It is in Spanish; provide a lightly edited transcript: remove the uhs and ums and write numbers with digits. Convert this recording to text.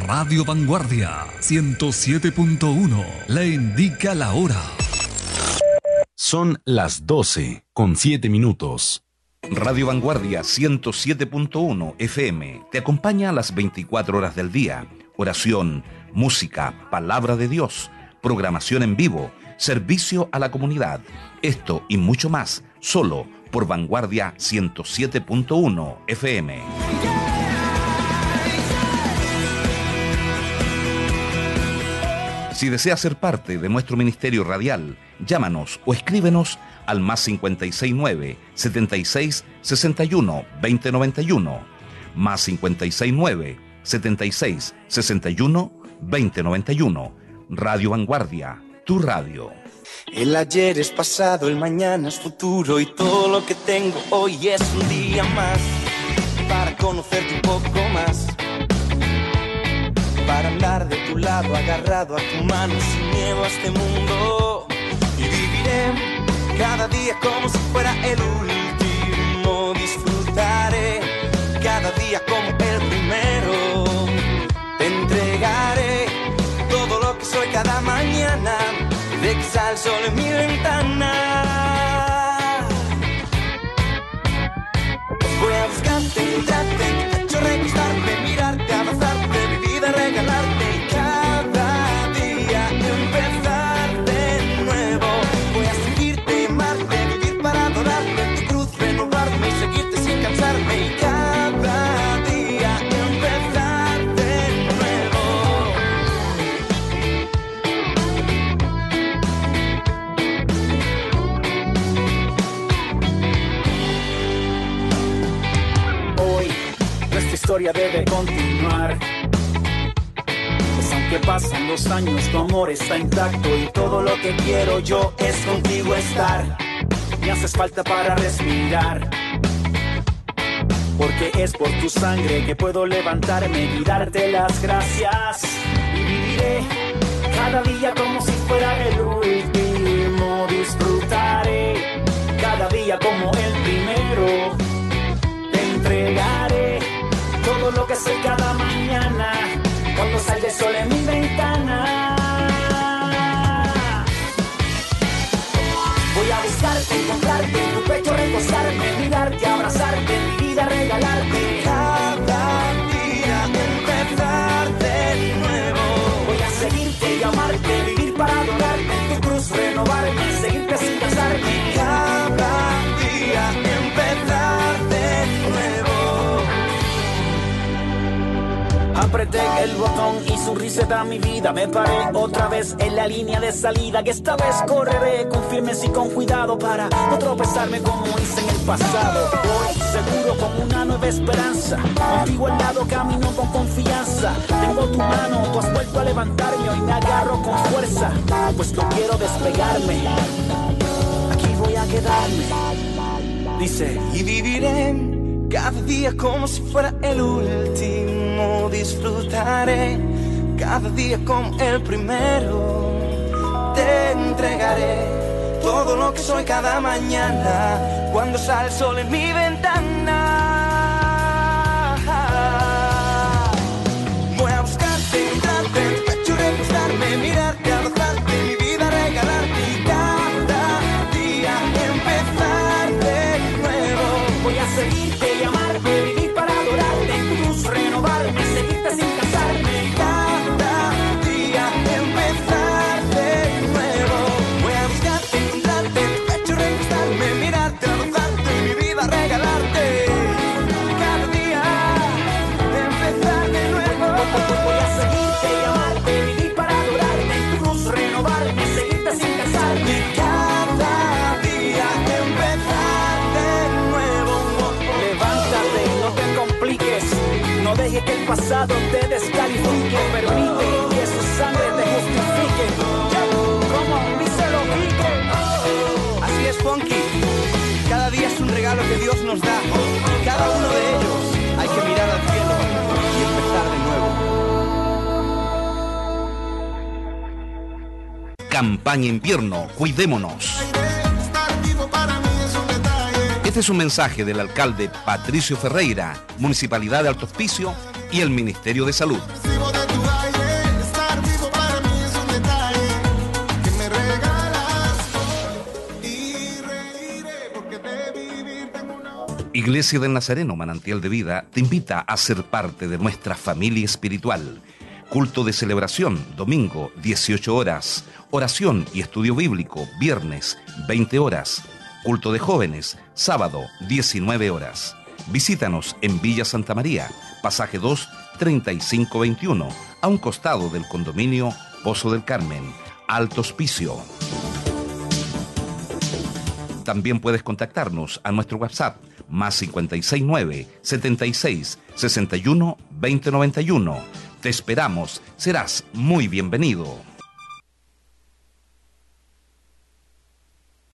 Radio Vanguardia 107.1 le indica la hora. Son las 12:07. Radio Vanguardia 107.1 FM te acompaña a las 24 horas del día. Oración, música, palabra de Dios, programación en vivo, servicio a la comunidad. Esto y mucho más, solo por Vanguardia 107.1 FM. Si deseas ser parte de nuestro ministerio radial, llámanos o escríbenos al más 569 76 61 2091, más 569 76 61 2091. Radio Vanguardia, tu radio. El ayer es pasado, el mañana es futuro y todo lo que tengo hoy es un día más para conocerte un poco más, para andar de tu lado agarrado a tu mano sin miedo a este mundo, y viviré cada día como si fuera el último, disfrutaré cada día como el primero, te entregaré todo lo que soy cada mañana, de que sale el sol en mi ventana. Voy a buscarte, encontrarte, en tu pecho recostarme, mirarte, abrazarte, mi vida regalarte y cada día empezar de nuevo. Voy a seguirte, amarte, vivir para adorarte, en tu cruz renovarme y seguirte sin cansarme y cada día empezar de nuevo. Hoy nuestra historia debe continuar, pues aunque pasan los años tu amor está intacto y todo lo que quiero yo es contigo estar. Me haces falta para respirar, porque es por tu sangre que puedo levantarme y darte las gracias, y viviré cada día como si fuera el último, disfrutaré cada día como el primero, te entregaré todo lo que soy cada mañana, cuando salga el sol en mi ventana. Voy a buscarte, encontrarte, en tu pecho recostarme, mirarte, abrazarte, mi vida regalarte, Cada día empezar de nuevo. voy a seguirte y amarte, vivir para adorarte, en tu cruz renovarme, seguirte sin cansarme. Cada día empezar de nuevo. Apreté el botón y su reset a mi vida. Me paré otra vez en la línea de salida, que esta vez correré con firmes y con cuidado para no tropezarme como hice en el pasado. Voy seguro con una nueva esperanza, contigo al lado camino con confianza. Tengo tu mano, tú has vuelto a levantarme, hoy me agarro con fuerza, pues no quiero despegarme, aquí voy a quedarme. Dice, Y viviré cada día como si fuera el último, disfrutaré cada día como el primero, te entregaré todo lo que soy cada mañana, cuando sale el sol en mi ventana. Voy a buscarte, encontrarte, en tu pecho recostarme, mirarte, abrazarte, mi vida regalarte y cada día empezar de nuevo. voy a seguirte y amarte, vivir para adorarte, en tu cruz renovarme, seguirte sin cansarme. Cada día empezar de nuevo. Voy a buscarte, encontrarte, en tu pecho recostarme, mirarte, abrazarte, mi vida regalarte. Cada día empezar de nuevo. Voy a seguirte y amarte, vivir para adorarte, en tu cruz renovarme, seguirte sin cansarme. Cada día empezar de nuevo. Levántate, no te compliques, no dejes que el pasado te descalifique, permite que su sangre te justifique. Como díselo, Quique. Así es, Funky. Cada día es un regalo que Dios nos da. Y cada uno de ellos hay que mirar al cielo y empezar de nuevo. Campaña invierno, cuidémonos. Este es un mensaje del alcalde Patricio Ferreira, Municipalidad de Alto Hospicio y el Ministerio de Salud. Recibo de tu Iglesia del Nazareno, Manantial de Vida, te invita a ser parte de nuestra familia espiritual. Culto de celebración, domingo, 18 horas. Oración y estudio bíblico, viernes, 20 horas. Culto de jóvenes, sábado, 19 horas. Visítanos en Villa Santa María, pasaje 2, 3521, a un costado del condominio Pozo del Carmen, Alto Hospicio. También puedes contactarnos a nuestro WhatsApp, más 569 76 61 2091. Te esperamos, serás muy bienvenido.